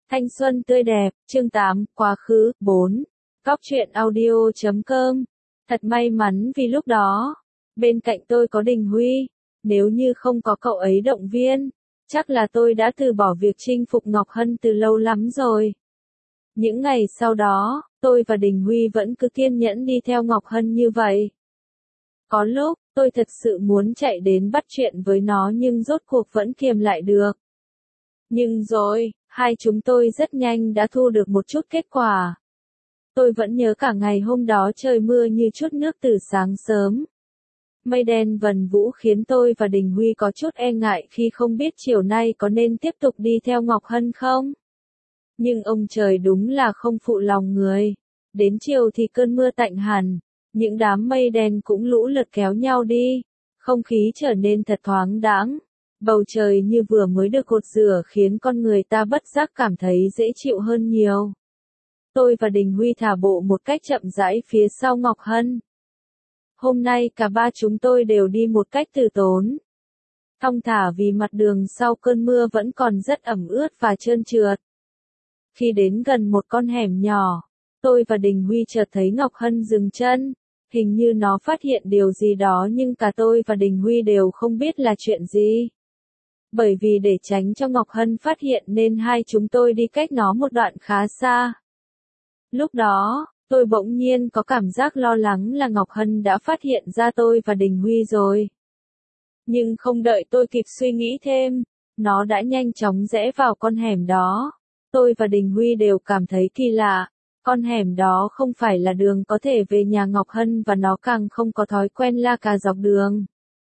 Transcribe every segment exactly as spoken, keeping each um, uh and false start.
Thanh xuân tươi đẹp, chương tám, quá khứ, bốn. Cóc truyện audio chấm com. Thật may mắn vì lúc đó, bên cạnh tôi có Đình Huy. Nếu như không có cậu ấy động viên, chắc là tôi đã từ bỏ việc chinh phục Ngọc Hân từ lâu lắm rồi. Những ngày sau đó, tôi và Đình Huy vẫn cứ kiên nhẫn đi theo Ngọc Hân như vậy. Có lúc, tôi thật sự muốn chạy đến bắt chuyện với nó nhưng rốt cuộc vẫn kiềm lại được. Nhưng rồi, hai chúng tôi rất nhanh đã thu được một chút kết quả. Tôi vẫn nhớ cả ngày hôm đó trời mưa như chút nước từ sáng sớm. Mây đen vần vũ khiến tôi và Đình Huy có chút e ngại khi không biết chiều nay có nên tiếp tục đi theo Ngọc Hân không. Nhưng ông trời đúng là không phụ lòng người. Đến chiều thì cơn mưa tạnh hẳn, những đám mây đen cũng lũ lượt kéo nhau đi, không khí trở nên thật thoáng đãng. Bầu trời như vừa mới được gột rửa khiến con người ta bất giác cảm thấy dễ chịu hơn nhiều. Tôi và Đình Huy thả bộ một cách chậm rãi phía sau Ngọc Hân. Hôm nay cả ba chúng tôi đều đi một cách từ tốn, thong thả vì mặt đường sau cơn mưa vẫn còn rất ẩm ướt và trơn trượt. Khi đến gần một con hẻm nhỏ, tôi và Đình Huy chợt thấy Ngọc Hân dừng chân. Hình như nó phát hiện điều gì đó nhưng cả tôi và Đình Huy đều không biết là chuyện gì. Bởi vì để tránh cho Ngọc Hân phát hiện nên hai chúng tôi đi cách nó một đoạn khá xa. Lúc đó, tôi bỗng nhiên có cảm giác lo lắng là Ngọc Hân đã phát hiện ra tôi và Đình Huy rồi. Nhưng không đợi tôi kịp suy nghĩ thêm, nó đã nhanh chóng rẽ vào con hẻm đó. Tôi và Đình Huy đều cảm thấy kỳ lạ. Con hẻm đó không phải là đường có thể về nhà Ngọc Hân và nó càng không có thói quen la cà dọc đường.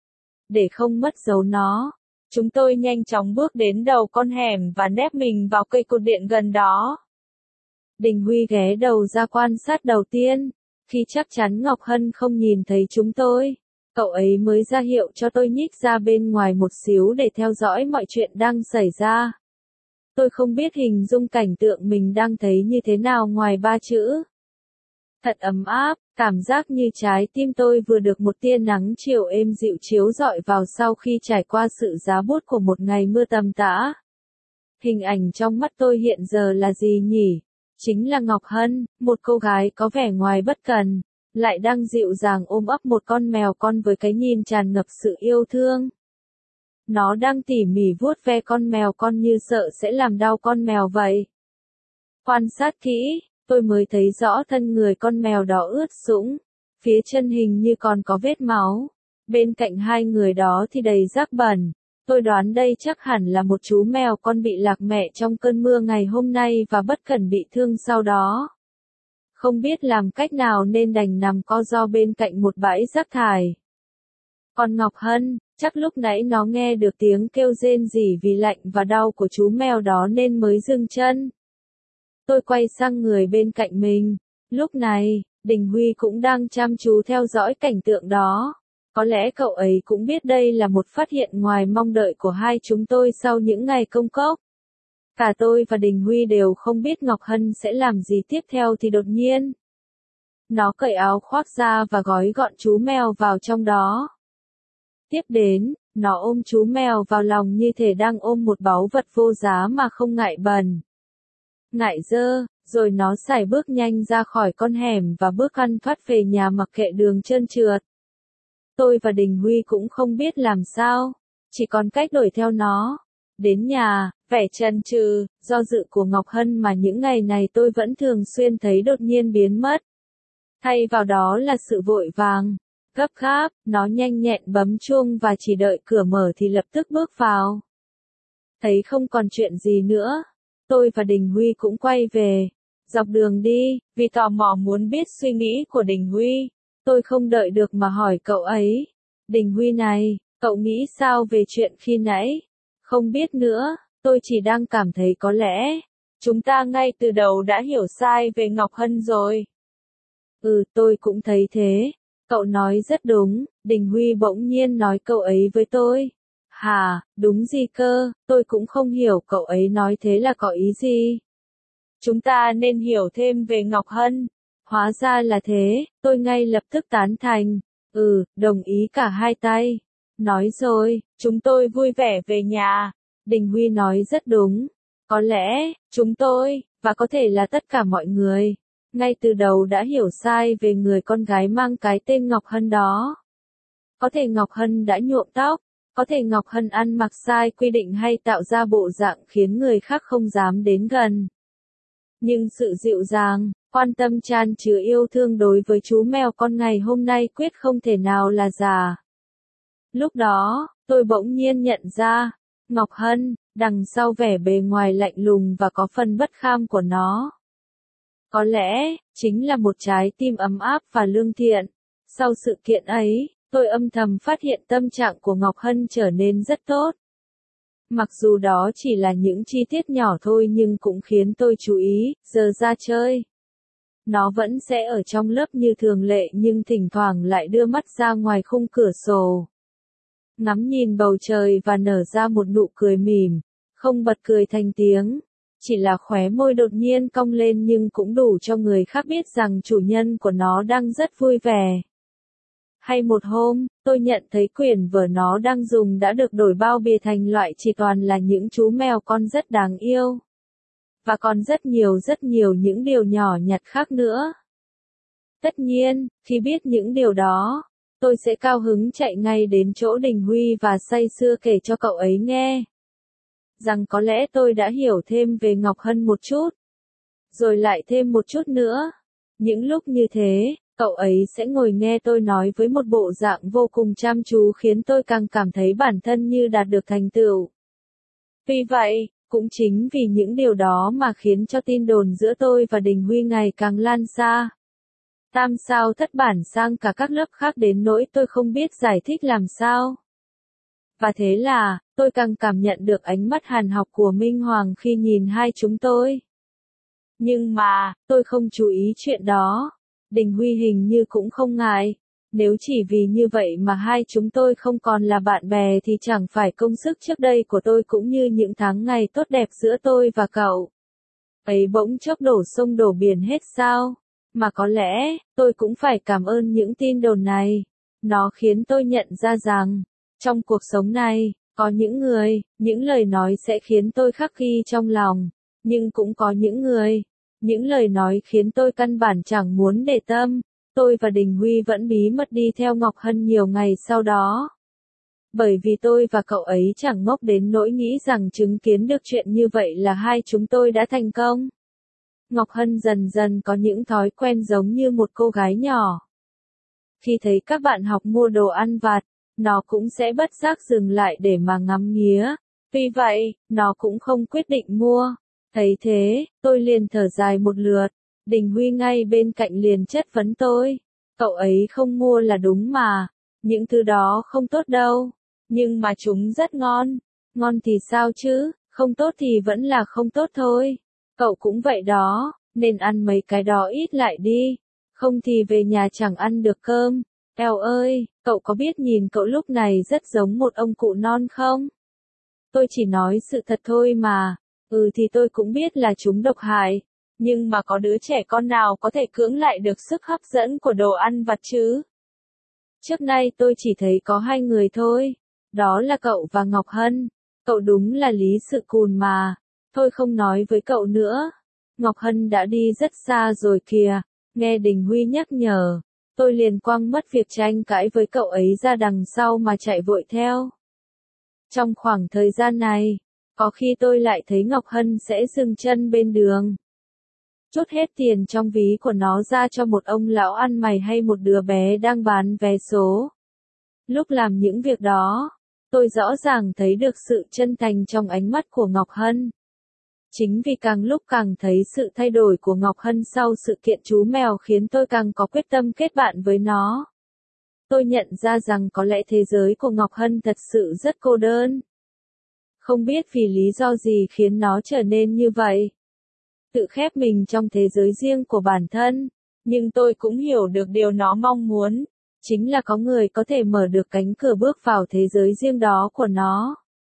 Để không mất dấu nó, chúng tôi nhanh chóng bước đến đầu con hẻm và nép mình vào cây cột điện gần đó. Đình Huy ghé đầu ra quan sát đầu tiên. Khi chắc chắn Ngọc Hân không nhìn thấy chúng tôi, cậu ấy mới ra hiệu cho tôi nhích ra bên ngoài một xíu để theo dõi mọi chuyện đang xảy ra. Tôi không biết hình dung cảnh tượng mình đang thấy như thế nào ngoài ba chữ. Thật ấm áp, cảm giác như trái tim tôi vừa được một tia nắng chiều êm dịu chiếu rọi vào sau khi trải qua sự giá buốt của một ngày mưa tầm tã. Hình ảnh trong mắt tôi hiện giờ là gì nhỉ? Chính là Ngọc Hân, một cô gái có vẻ ngoài bất cần, lại đang dịu dàng ôm ấp một con mèo con với cái nhìn tràn ngập sự yêu thương. Nó đang tỉ mỉ vuốt ve con mèo con như sợ sẽ làm đau con mèo vậy. Quan sát kỹ, tôi mới thấy rõ thân người con mèo đó ướt sũng, phía chân hình như còn có vết máu. Bên cạnh hai người đó thì đầy rác bẩn. Tôi đoán đây chắc hẳn là một chú mèo con bị lạc mẹ trong cơn mưa ngày hôm nay và bất cẩn bị thương sau đó. Không biết làm cách nào nên đành nằm co ro bên cạnh một bãi rác thải. Còn Ngọc Hân, chắc lúc nãy nó nghe được tiếng kêu rên rỉ vì lạnh và đau của chú mèo đó nên mới dừng chân. Tôi quay sang người bên cạnh mình. Lúc này, Đình Huy cũng đang chăm chú theo dõi cảnh tượng đó. Có lẽ cậu ấy cũng biết đây là một phát hiện ngoài mong đợi của hai chúng tôi sau những ngày công cốc. Cả tôi và Đình Huy đều không biết Ngọc Hân sẽ làm gì tiếp theo thì đột nhiên. Nó cởi áo khoác ra và gói gọn chú mèo vào trong đó. Tiếp đến, nó ôm chú mèo vào lòng như thể đang ôm một báu vật vô giá mà không ngại bẩn, ngại dơ, rồi nó sải bước nhanh ra khỏi con hẻm và bước ăn thoát về nhà mặc kệ đường trơn trượt. Tôi và Đình Huy cũng không biết làm sao, chỉ còn cách đuổi theo nó. Đến nhà, vẻ chần chừ, do dự của Ngọc Hân mà những ngày này tôi vẫn thường xuyên thấy đột nhiên biến mất. Thay vào đó là sự vội vàng, gấp gáp, nó nhanh nhẹn bấm chuông và chỉ đợi cửa mở thì lập tức bước vào. Thấy không còn chuyện gì nữa, tôi và Đình Huy cũng quay về. Dọc đường đi, vì tò mò muốn biết suy nghĩ của Đình Huy, tôi không đợi được mà hỏi cậu ấy. Đình Huy này, cậu nghĩ sao về chuyện khi nãy? Không biết nữa, tôi chỉ đang cảm thấy có lẽ chúng ta ngay từ đầu đã hiểu sai về Ngọc Hân rồi. Ừ, tôi cũng thấy thế. Cậu nói rất đúng. Đình Huy bỗng nhiên nói câu ấy với tôi. Hà, đúng gì cơ, tôi cũng không hiểu cậu ấy nói thế là có ý gì. Chúng ta nên hiểu thêm về Ngọc Hân. Hóa ra là thế, tôi ngay lập tức tán thành. Ừ, đồng ý cả hai tay. Nói rồi, chúng tôi vui vẻ về nhà. Đình Huy nói rất đúng. Có lẽ, chúng tôi, và có thể là tất cả mọi người, ngay từ đầu đã hiểu sai về người con gái mang cái tên Ngọc Hân đó. Có thể Ngọc Hân đã nhuộm tóc, có thể Ngọc Hân ăn mặc sai quy định hay tạo ra bộ dạng khiến người khác không dám đến gần. Nhưng sự dịu dàng, quan tâm chan chứa yêu thương đối với chú mèo con ngày hôm nay quyết không thể nào là giả. Lúc đó, tôi bỗng nhiên nhận ra, Ngọc Hân, đằng sau vẻ bề ngoài lạnh lùng và có phần bất kham của nó, có lẽ, chính là một trái tim ấm áp và lương thiện. Sau sự kiện ấy, tôi âm thầm phát hiện tâm trạng của Ngọc Hân trở nên rất tốt. Mặc dù đó chỉ là những chi tiết nhỏ thôi nhưng cũng khiến tôi chú ý, giờ ra chơi. Nó vẫn sẽ ở trong lớp như thường lệ nhưng thỉnh thoảng lại đưa mắt ra ngoài khung cửa sổ. Ngắm nhìn bầu trời và nở ra một nụ cười mỉm, không bật cười thành tiếng. Chỉ là khóe môi đột nhiên cong lên nhưng cũng đủ cho người khác biết rằng chủ nhân của nó đang rất vui vẻ. Hay một hôm, tôi nhận thấy quyển vở nó đang dùng đã được đổi bao bì thành loại chỉ toàn là những chú mèo con rất đáng yêu. Và còn rất nhiều rất nhiều những điều nhỏ nhặt khác nữa. Tất nhiên, khi biết những điều đó, tôi sẽ cao hứng chạy ngay đến chỗ Đình Huy và say sưa kể cho cậu ấy nghe. Rằng có lẽ tôi đã hiểu thêm về Ngọc Hân một chút. Rồi lại thêm một chút nữa. Những lúc như thế, cậu ấy sẽ ngồi nghe tôi nói với một bộ dạng vô cùng chăm chú khiến tôi càng cảm thấy bản thân như đạt được thành tựu. Vì vậy, cũng chính vì những điều đó mà khiến cho tin đồn giữa tôi và Đình Huy ngày càng lan xa. Tam sao thất bản sang cả các lớp khác đến nỗi tôi không biết giải thích làm sao. Và thế là, tôi càng cảm nhận được ánh mắt hàn học của Minh Hoàng khi nhìn hai chúng tôi. Nhưng mà, tôi không chú ý chuyện đó. Đình Huy hình như cũng không ngại. Nếu chỉ vì như vậy mà hai chúng tôi không còn là bạn bè thì chẳng phải công sức trước đây của tôi cũng như những tháng ngày tốt đẹp giữa tôi và cậu ấy bỗng chốc đổ sông đổ biển hết sao? Mà có lẽ, tôi cũng phải cảm ơn những tin đồn này. Nó khiến tôi nhận ra rằng, trong cuộc sống này, có những người, những lời nói sẽ khiến tôi khắc ghi trong lòng. Nhưng cũng có những người, những lời nói khiến tôi căn bản chẳng muốn để tâm. Tôi và Đình Huy vẫn bí mật đi theo Ngọc Hân nhiều ngày sau đó. Bởi vì tôi và cậu ấy chẳng ngốc đến nỗi nghĩ rằng chứng kiến được chuyện như vậy là hai chúng tôi đã thành công. Ngọc Hân dần dần có những thói quen giống như một cô gái nhỏ. Khi thấy các bạn học mua đồ ăn vặt, nó cũng sẽ bất giác dừng lại để mà ngắm nghía. Vì vậy, nó cũng không quyết định mua. Thấy thế, tôi liền thở dài một lượt. Đình Huy ngay bên cạnh liền chất vấn tôi. Cậu ấy không mua là đúng mà. Những thứ đó không tốt đâu. Nhưng mà chúng rất ngon. Ngon thì sao chứ, không tốt thì vẫn là không tốt thôi. Cậu cũng vậy đó, nên ăn mấy cái đó ít lại đi. Không thì về nhà chẳng ăn được cơm. Eo ơi, cậu có biết nhìn cậu lúc này rất giống một ông cụ non không? Tôi chỉ nói sự thật thôi mà. Ừ thì tôi cũng biết là chúng độc hại. Nhưng mà có đứa trẻ con nào có thể cưỡng lại được sức hấp dẫn của đồ ăn vặt chứ? Trước nay tôi chỉ thấy có hai người thôi. Đó là cậu và Ngọc Hân. Cậu đúng là lý sự cùn mà. Thôi không nói với cậu nữa. Ngọc Hân đã đi rất xa rồi kìa. Nghe Đình Huy nhắc nhở. Tôi liền quăng mất việc tranh cãi với cậu ấy ra đằng sau mà chạy vội theo. Trong khoảng thời gian này, có khi tôi lại thấy Ngọc Hân sẽ dừng chân bên đường. Chốt hết tiền trong ví của nó ra cho một ông lão ăn mày hay một đứa bé đang bán vé số. Lúc làm những việc đó, tôi rõ ràng thấy được sự chân thành trong ánh mắt của Ngọc Hân. Chính vì càng lúc càng thấy sự thay đổi của Ngọc Hân sau sự kiện chú mèo khiến tôi càng có quyết tâm kết bạn với nó. Tôi nhận ra rằng có lẽ thế giới của Ngọc Hân thật sự rất cô đơn. Không biết vì lý do gì khiến nó trở nên như vậy. Tự khép mình trong thế giới riêng của bản thân. Nhưng tôi cũng hiểu được điều nó mong muốn. Chính là có người có thể mở được cánh cửa bước vào thế giới riêng đó của nó.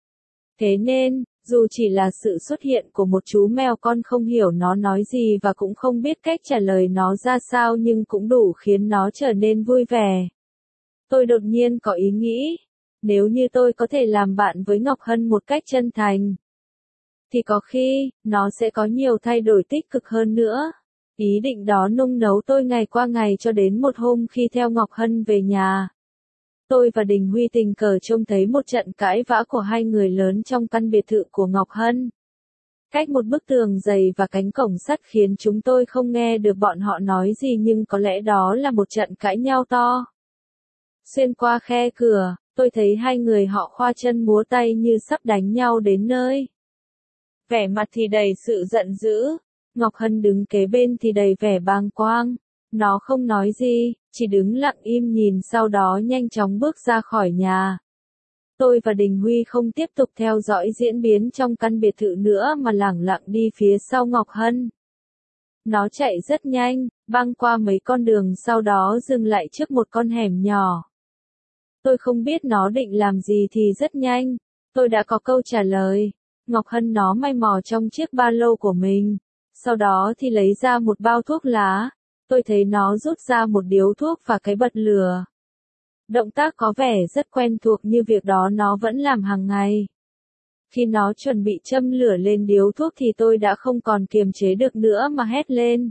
Thế nên, dù chỉ là sự xuất hiện của một chú mèo con không hiểu nó nói gì và cũng không biết cách trả lời nó ra sao nhưng cũng đủ khiến nó trở nên vui vẻ. Tôi đột nhiên có ý nghĩ, nếu như tôi có thể làm bạn với Ngọc Hân một cách chân thành, thì có khi, nó sẽ có nhiều thay đổi tích cực hơn nữa. Ý định đó nung nấu tôi ngày qua ngày cho đến một hôm khi theo Ngọc Hân về nhà. Tôi và Đình Huy tình cờ trông thấy một trận cãi vã của hai người lớn trong căn biệt thự của Ngọc Hân. Cách một bức tường dày và cánh cổng sắt khiến chúng tôi không nghe được bọn họ nói gì, nhưng có lẽ đó là một trận cãi nhau to. Xuyên qua khe cửa, tôi thấy hai người họ khoa chân múa tay như sắp đánh nhau đến nơi. Vẻ mặt thì đầy sự giận dữ. Ngọc Hân đứng kế bên thì đầy vẻ bàng quang. Nó không nói gì, chỉ đứng lặng im nhìn, sau đó nhanh chóng bước ra khỏi nhà. Tôi và Đình Huy không tiếp tục theo dõi diễn biến trong căn biệt thự nữa mà lẳng lặng đi phía sau Ngọc Hân. Nó chạy rất nhanh, băng qua mấy con đường, sau đó dừng lại trước một con hẻm nhỏ. Tôi không biết nó định làm gì thì rất nhanh, tôi đã có câu trả lời. Ngọc Hân nó may mò trong chiếc ba lô của mình, sau đó thì lấy ra một bao thuốc lá. Tôi thấy nó rút ra một điếu thuốc và cái bật lửa. Động tác có vẻ rất quen thuộc như việc đó nó vẫn làm hàng ngày. Khi nó chuẩn bị châm lửa lên điếu thuốc thì tôi đã không còn kiềm chế được nữa mà hét lên.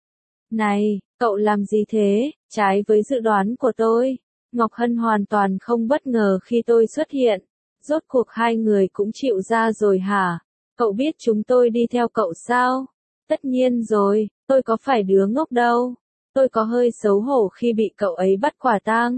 Này, cậu làm gì thế? Trái với dự đoán của tôi, Ngọc Hân hoàn toàn không bất ngờ khi tôi xuất hiện. Rốt cuộc hai người cũng chịu ra rồi hả? Cậu biết chúng tôi đi theo cậu sao? Tất nhiên rồi, tôi có phải đứa ngốc đâu. Tôi có hơi xấu hổ khi bị cậu ấy bắt quả tang.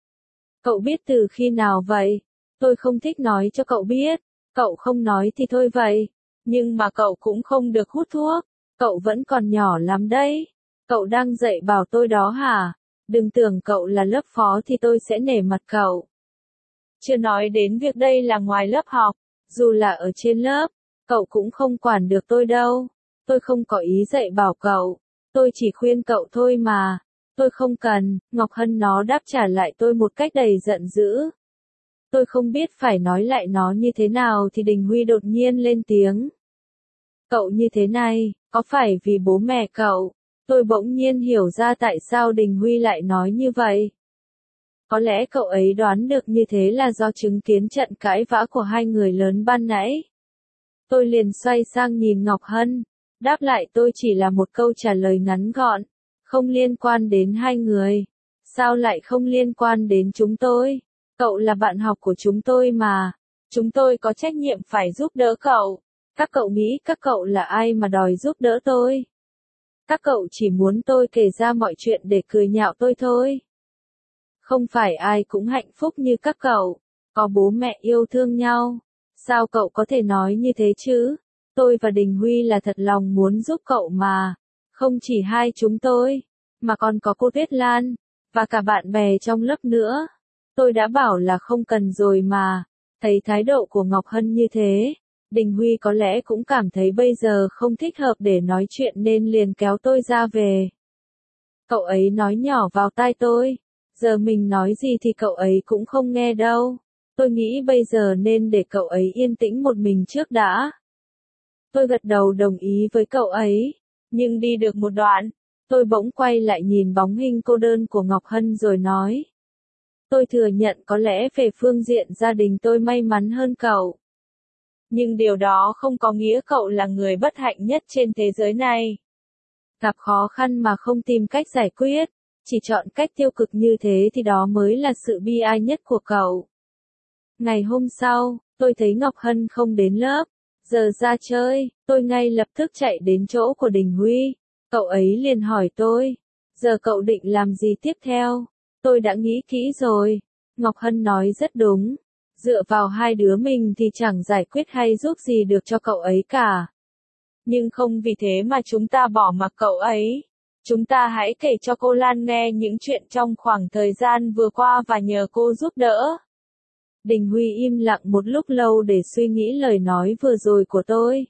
Cậu biết từ khi nào vậy? Tôi không thích nói cho cậu biết. Cậu không nói thì thôi vậy. Nhưng mà cậu cũng không được hút thuốc. Cậu vẫn còn nhỏ lắm đấy. Cậu đang dạy bảo tôi đó hả? Đừng tưởng cậu là lớp phó thì tôi sẽ nể mặt cậu. Chưa nói đến việc đây là ngoài lớp học. Dù là ở trên lớp, cậu cũng không quản được tôi đâu. Tôi không có ý dạy bảo cậu. Tôi chỉ khuyên cậu thôi mà. Tôi không cần. Ngọc Hân nó đáp trả lại tôi một cách đầy giận dữ. Tôi không biết phải nói lại nó như thế nào thì Đình Huy đột nhiên lên tiếng. Cậu như thế này, có phải vì bố mẹ cậu? Tôi bỗng nhiên hiểu ra tại sao Đình Huy lại nói như vậy. Có lẽ cậu ấy đoán được như thế là do chứng kiến trận cãi vã của hai người lớn ban nãy. Tôi liền xoay sang nhìn Ngọc Hân. Đáp lại tôi chỉ là một câu trả lời ngắn gọn. Không liên quan đến hai người. Sao lại không liên quan đến chúng tôi? Cậu là bạn học của chúng tôi mà. Chúng tôi có trách nhiệm phải giúp đỡ cậu. Các cậu nghĩ các cậu là ai mà đòi giúp đỡ tôi? Các cậu chỉ muốn tôi kể ra mọi chuyện để cười nhạo tôi thôi. Không phải ai cũng hạnh phúc như các cậu. Có bố mẹ yêu thương nhau. Sao cậu có thể nói như thế chứ? Tôi và Đình Huy là thật lòng muốn giúp cậu mà. Không chỉ hai chúng tôi, mà còn có cô Tuyết Lan, và cả bạn bè trong lớp nữa. Tôi đã bảo là không cần rồi mà. Thấy thái độ của Ngọc Hân như thế, Đình Huy có lẽ cũng cảm thấy bây giờ không thích hợp để nói chuyện nên liền kéo tôi ra về. Cậu ấy nói nhỏ vào tai tôi. Giờ mình nói gì thì cậu ấy cũng không nghe đâu. Tôi nghĩ bây giờ nên để cậu ấy yên tĩnh một mình trước đã. Tôi gật đầu đồng ý với cậu ấy. Nhưng đi được một đoạn, tôi bỗng quay lại nhìn bóng hình cô đơn của Ngọc Hân rồi nói. Tôi thừa nhận có lẽ về phương diện gia đình tôi may mắn hơn cậu. Nhưng điều đó không có nghĩa cậu là người bất hạnh nhất trên thế giới này. Gặp khó khăn mà không tìm cách giải quyết, chỉ chọn cách tiêu cực như thế thì đó mới là sự bi ai nhất của cậu. Ngày hôm sau, tôi thấy Ngọc Hân không đến lớp. Giờ ra chơi, tôi ngay lập tức chạy đến chỗ của Đình Huy. Cậu ấy liền hỏi tôi, giờ cậu định làm gì tiếp theo? Tôi đã nghĩ kỹ rồi. Ngọc Hân nói rất đúng. Dựa vào hai đứa mình thì chẳng giải quyết hay giúp gì được cho cậu ấy cả. Nhưng không vì thế mà chúng ta bỏ mặc cậu ấy. Chúng ta hãy kể cho cô Lan nghe những chuyện trong khoảng thời gian vừa qua và nhờ cô giúp đỡ. Đình Huy im lặng một lúc lâu để suy nghĩ lời nói vừa rồi của tôi.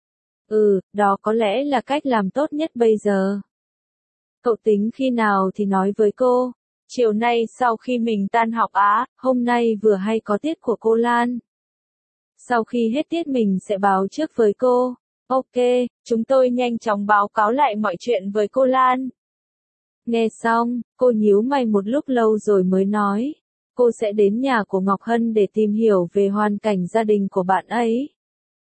Ừ, đó có lẽ là cách làm tốt nhất bây giờ. Cậu tính khi nào thì nói với cô. Chiều nay sau khi mình tan học á, hôm nay vừa hay có tiết của cô Lan. Sau khi hết tiết mình sẽ báo trước với cô. Ok, chúng tôi nhanh chóng báo cáo lại mọi chuyện với cô Lan. Nghe xong, cô nhíu mày một lúc lâu rồi mới nói. Cô sẽ đến nhà của Ngọc Hân để tìm hiểu về hoàn cảnh gia đình của bạn ấy.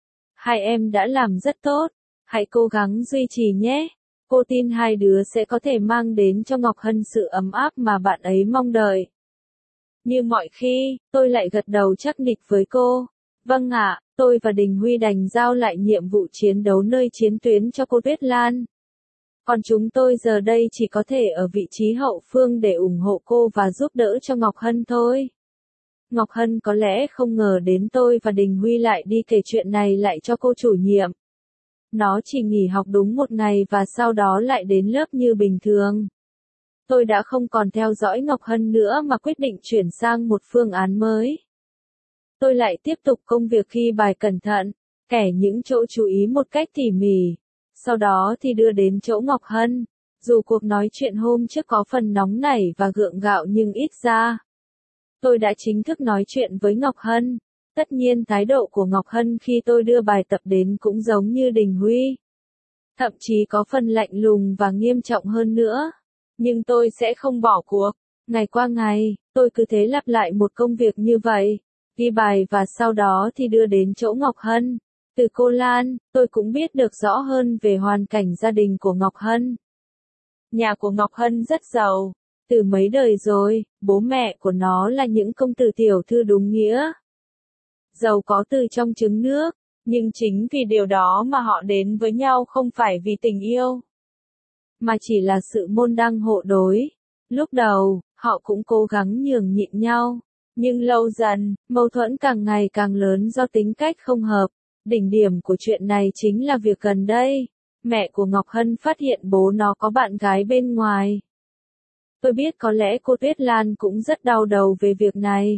Hai em đã làm rất tốt, hãy cố gắng duy trì nhé. Cô tin hai đứa sẽ có thể mang đến cho Ngọc Hân sự ấm áp mà bạn ấy mong đợi. Như mọi khi, tôi lại gật đầu chắc nịch với cô. Vâng ạ, tôi và Đình Huy đành giao lại nhiệm vụ chiến đấu nơi chiến tuyến cho cô Tuyết Lan. Còn chúng tôi giờ đây chỉ có thể ở vị trí hậu phương để ủng hộ cô và giúp đỡ cho Ngọc Hân thôi. Ngọc Hân có lẽ không ngờ đến tôi và Đình Huy lại đi kể chuyện này lại cho cô chủ nhiệm. Nó chỉ nghỉ học đúng một ngày và sau đó lại đến lớp như bình thường. Tôi đã không còn theo dõi Ngọc Hân nữa mà quyết định chuyển sang một phương án mới. Tôi lại tiếp tục công việc ghi bài cẩn thận, kẻ những chỗ chú ý một cách tỉ mỉ. Sau đó thì đưa đến chỗ Ngọc Hân. Dù cuộc nói chuyện hôm trước có phần nóng nảy và gượng gạo nhưng ít ra, tôi đã chính thức nói chuyện với Ngọc Hân. Tất nhiên thái độ của Ngọc Hân khi tôi đưa bài tập đến cũng giống như Đình Huy. Thậm chí có phần lạnh lùng và nghiêm trọng hơn nữa. Nhưng tôi sẽ không bỏ cuộc. Ngày qua ngày, tôi cứ thế lặp lại một công việc như vậy. Ghi bài và sau đó thì đưa đến chỗ Ngọc Hân. Từ cô Lan, tôi cũng biết được rõ hơn về hoàn cảnh gia đình của Ngọc Hân. Nhà của Ngọc Hân rất giàu. Từ mấy đời rồi, bố mẹ của nó là những công tử tiểu thư đúng nghĩa. Giàu có từ trong trứng nước, nhưng chính vì điều đó mà họ đến với nhau không phải vì tình yêu, mà chỉ là sự môn đăng hộ đối. Lúc đầu, họ cũng cố gắng nhường nhịn nhau, nhưng lâu dần, mâu thuẫn càng ngày càng lớn do tính cách không hợp. Đỉnh điểm của chuyện này chính là việc gần đây, mẹ của Ngọc Hân phát hiện bố nó có bạn gái bên ngoài. Tôi biết có lẽ cô Tuyết Lan cũng rất đau đầu về việc này.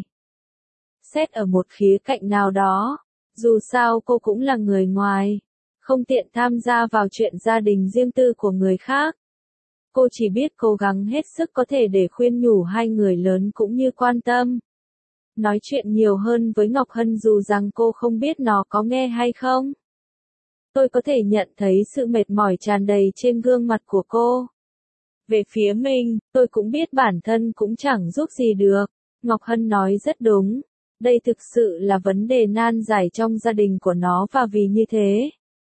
Xét ở một khía cạnh nào đó, dù sao cô cũng là người ngoài, không tiện tham gia vào chuyện gia đình riêng tư của người khác. Cô chỉ biết cố gắng hết sức có thể để khuyên nhủ hai người lớn cũng như quan tâm. Nói chuyện nhiều hơn với Ngọc Hân dù rằng cô không biết nó có nghe hay không. Tôi có thể nhận thấy sự mệt mỏi tràn đầy trên gương mặt của cô. Về phía mình, tôi cũng biết bản thân cũng chẳng giúp gì được. Ngọc Hân nói rất đúng. Đây thực sự là vấn đề nan giải trong gia đình của nó và vì như thế,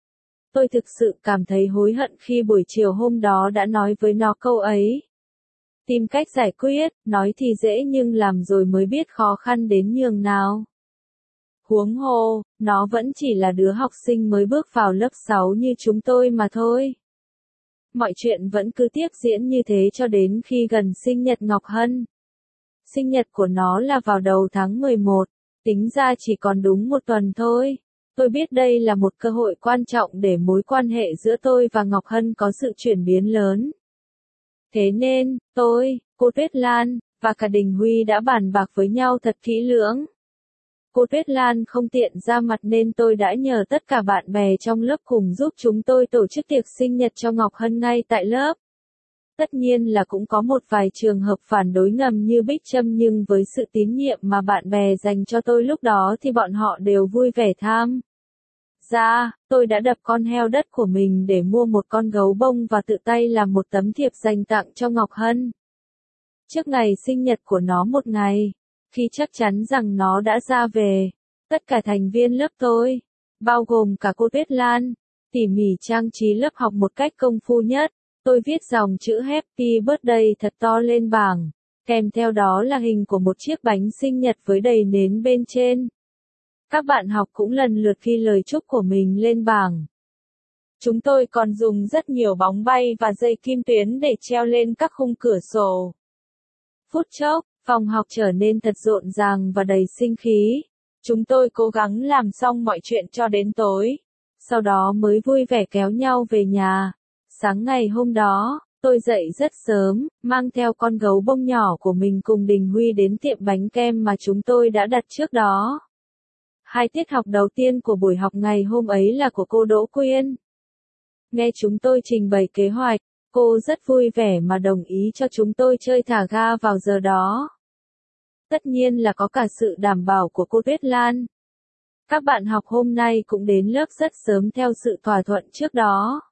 tôi thực sự cảm thấy hối hận khi buổi chiều hôm đó đã nói với nó câu ấy. Tìm cách giải quyết, nói thì dễ nhưng làm rồi mới biết khó khăn đến nhường nào. Huống hồ, nó vẫn chỉ là đứa học sinh mới bước vào lớp sáu như chúng tôi mà thôi. Mọi chuyện vẫn cứ tiếp diễn như thế cho đến khi gần sinh nhật Ngọc Hân. Sinh nhật của nó là vào đầu tháng mười một, tính ra chỉ còn đúng một tuần thôi. Tôi biết đây là một cơ hội quan trọng để mối quan hệ giữa tôi và Ngọc Hân có sự chuyển biến lớn. Thế nên, tôi, cô Tuyết Lan, và cả Đình Huy đã bàn bạc với nhau thật kỹ lưỡng. Cô Tuyết Lan không tiện ra mặt nên tôi đã nhờ tất cả bạn bè trong lớp cùng giúp chúng tôi tổ chức tiệc sinh nhật cho Ngọc Hân ngay tại lớp. Tất nhiên là cũng có một vài trường hợp phản đối ngầm như Bích Trâm nhưng với sự tín nhiệm mà bạn bè dành cho tôi lúc đó thì bọn họ đều vui vẻ tham gia. Tôi đã đập con heo đất của mình để mua một con gấu bông và tự tay làm một tấm thiệp dành tặng cho Ngọc Hân. Trước ngày sinh nhật của nó một ngày, khi chắc chắn rằng nó đã ra về, tất cả thành viên lớp tôi, bao gồm cả cô Tuyết Lan, tỉ mỉ trang trí lớp học một cách công phu nhất. Tôi viết dòng chữ Happy Birthday thật to lên bảng, kèm theo đó là hình của một chiếc bánh sinh nhật với đầy nến bên trên. Các bạn học cũng lần lượt ghi lời chúc của mình lên bảng. Chúng tôi còn dùng rất nhiều bóng bay và dây kim tuyến để treo lên các khung cửa sổ. Phút chốc, phòng học trở nên thật rộn ràng và đầy sinh khí. Chúng tôi cố gắng làm xong mọi chuyện cho đến tối, sau đó mới vui vẻ kéo nhau về nhà. Sáng ngày hôm đó, tôi dậy rất sớm, mang theo con gấu bông nhỏ của mình cùng Đình Huy đến tiệm bánh kem mà chúng tôi đã đặt trước đó. Hai tiết học đầu tiên của buổi học ngày hôm ấy là của cô Đỗ Quyên. Nghe chúng tôi trình bày kế hoạch, cô rất vui vẻ mà đồng ý cho chúng tôi chơi thả ga vào giờ đó. Tất nhiên là có cả sự đảm bảo của cô Tuyết Lan. Các bạn học hôm nay cũng đến lớp rất sớm theo sự thỏa thuận trước đó.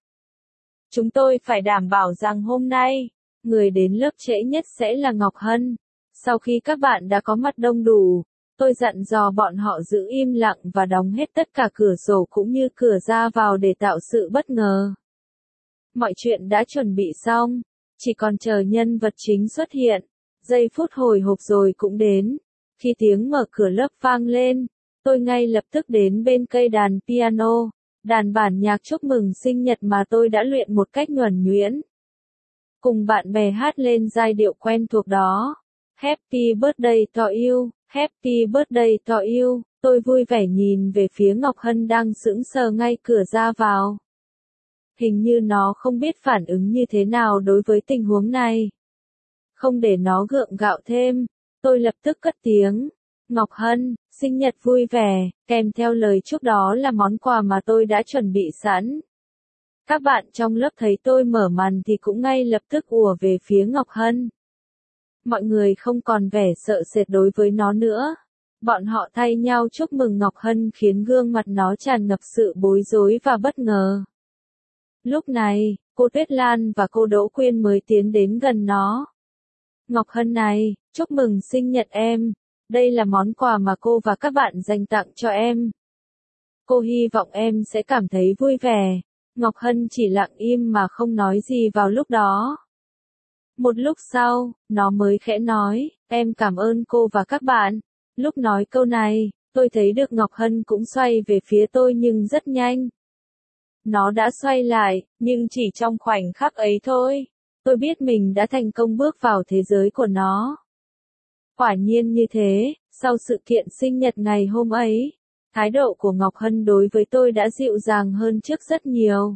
Chúng tôi phải đảm bảo rằng hôm nay, người đến lớp trễ nhất sẽ là Ngọc Hân. Sau khi các bạn đã có mặt đông đủ, Tôi dặn dò bọn họ giữ im lặng và đóng hết tất cả cửa sổ cũng như cửa ra vào để tạo sự bất ngờ. Mọi chuyện đã chuẩn bị xong, chỉ còn chờ nhân vật chính xuất hiện. Giây phút hồi hộp rồi cũng đến. Khi tiếng mở cửa lớp vang lên, tôi ngay lập tức đến bên cây đàn piano, đàn bản nhạc chúc mừng sinh nhật mà tôi đã luyện một cách nhuần nhuyễn. Cùng bạn bè hát lên giai điệu quen thuộc đó. Happy birthday to you, happy birthday to you. Tôi vui vẻ nhìn về phía Ngọc Hân đang sững sờ ngay cửa ra vào. Hình như nó không biết phản ứng như thế nào đối với tình huống này. Không để nó gượng gạo thêm, tôi lập tức cất tiếng. Ngọc Hân, sinh nhật vui vẻ, kèm theo lời chúc đó là món quà mà tôi đã chuẩn bị sẵn. Các bạn trong lớp thấy tôi mở màn thì cũng ngay lập tức ùa về phía Ngọc Hân. Mọi người không còn vẻ sợ sệt đối với nó nữa. Bọn họ thay nhau chúc mừng Ngọc Hân khiến gương mặt nó tràn ngập sự bối rối và bất ngờ. Lúc này, cô Tuyết Lan và cô Đỗ Quyên mới tiến đến gần nó. Ngọc Hân này, chúc mừng sinh nhật em. Đây là món quà mà cô và các bạn dành tặng cho em. Cô hy vọng em sẽ cảm thấy vui vẻ. Ngọc Hân chỉ lặng im mà không nói gì vào lúc đó. Một lúc sau, nó mới khẽ nói, em cảm ơn cô và các bạn. Lúc nói câu này, tôi thấy được Ngọc Hân cũng xoay về phía tôi nhưng rất nhanh. Nó đã xoay lại, nhưng chỉ trong khoảnh khắc ấy thôi. Tôi biết mình đã thành công bước vào thế giới của nó. Quả nhiên như thế, sau sự kiện sinh nhật ngày hôm ấy, thái độ của Ngọc Hân đối với tôi đã dịu dàng hơn trước rất nhiều.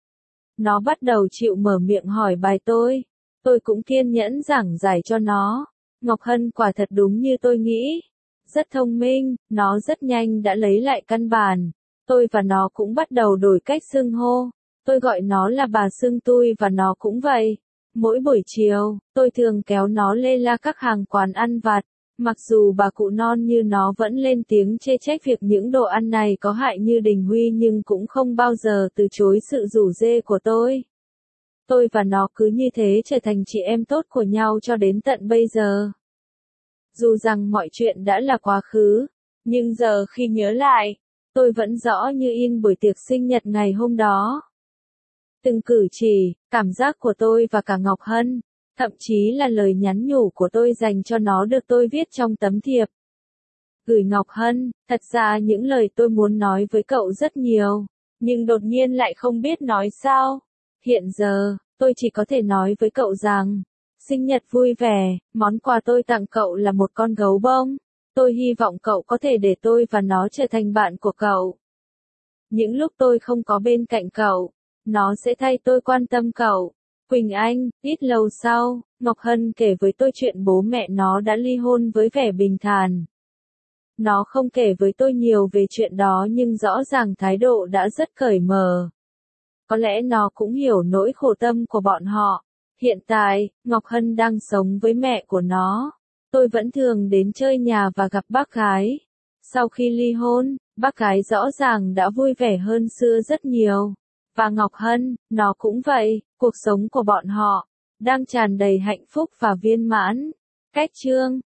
Nó bắt đầu chịu mở miệng hỏi bài tôi. Tôi cũng kiên nhẫn giảng giải cho nó. Ngọc Hân quả thật đúng như tôi nghĩ. Rất thông minh, nó rất nhanh đã lấy lại căn bản. Tôi và nó cũng bắt đầu đổi cách xưng hô. Tôi gọi nó là bà xưng tui và nó cũng vậy. Mỗi buổi chiều, tôi thường kéo nó lê la các hàng quán ăn vặt. Mặc dù bà cụ non như nó vẫn lên tiếng chê trách việc những đồ ăn này có hại như Đình Huy nhưng cũng không bao giờ từ chối sự rủ rê của tôi. Tôi và nó cứ như thế trở thành chị em tốt của nhau cho đến tận bây giờ. Dù rằng mọi chuyện đã là quá khứ, nhưng giờ khi nhớ lại, tôi vẫn rõ như in buổi tiệc sinh nhật ngày hôm đó. Từng cử chỉ, cảm giác của tôi và cả Ngọc Hân, thậm chí là lời nhắn nhủ của tôi dành cho nó được tôi viết trong tấm thiệp. Gửi Ngọc Hân, thật ra những lời tôi muốn nói với cậu rất nhiều, nhưng đột nhiên lại không biết nói sao. Hiện giờ, tôi chỉ có thể nói với cậu rằng, sinh nhật vui vẻ, món quà tôi tặng cậu là một con gấu bông. Tôi hy vọng cậu có thể để tôi và nó trở thành bạn của cậu. Những lúc tôi không có bên cạnh cậu, nó sẽ thay tôi quan tâm cậu. Quỳnh Anh, ít lâu sau, Ngọc Hân kể với tôi chuyện bố mẹ nó đã ly hôn với vẻ bình thản. Nó không kể với tôi nhiều về chuyện đó nhưng rõ ràng thái độ đã rất cởi mở. Có lẽ nó cũng hiểu nỗi khổ tâm của bọn họ. Hiện tại, Ngọc Hân đang sống với mẹ của nó. Tôi vẫn thường đến chơi nhà và gặp bác gái. Sau khi ly hôn, bác gái rõ ràng đã vui vẻ hơn xưa rất nhiều. Và Ngọc Hân, nó cũng vậy, cuộc sống của bọn họ đang tràn đầy hạnh phúc và viên mãn. Cách chương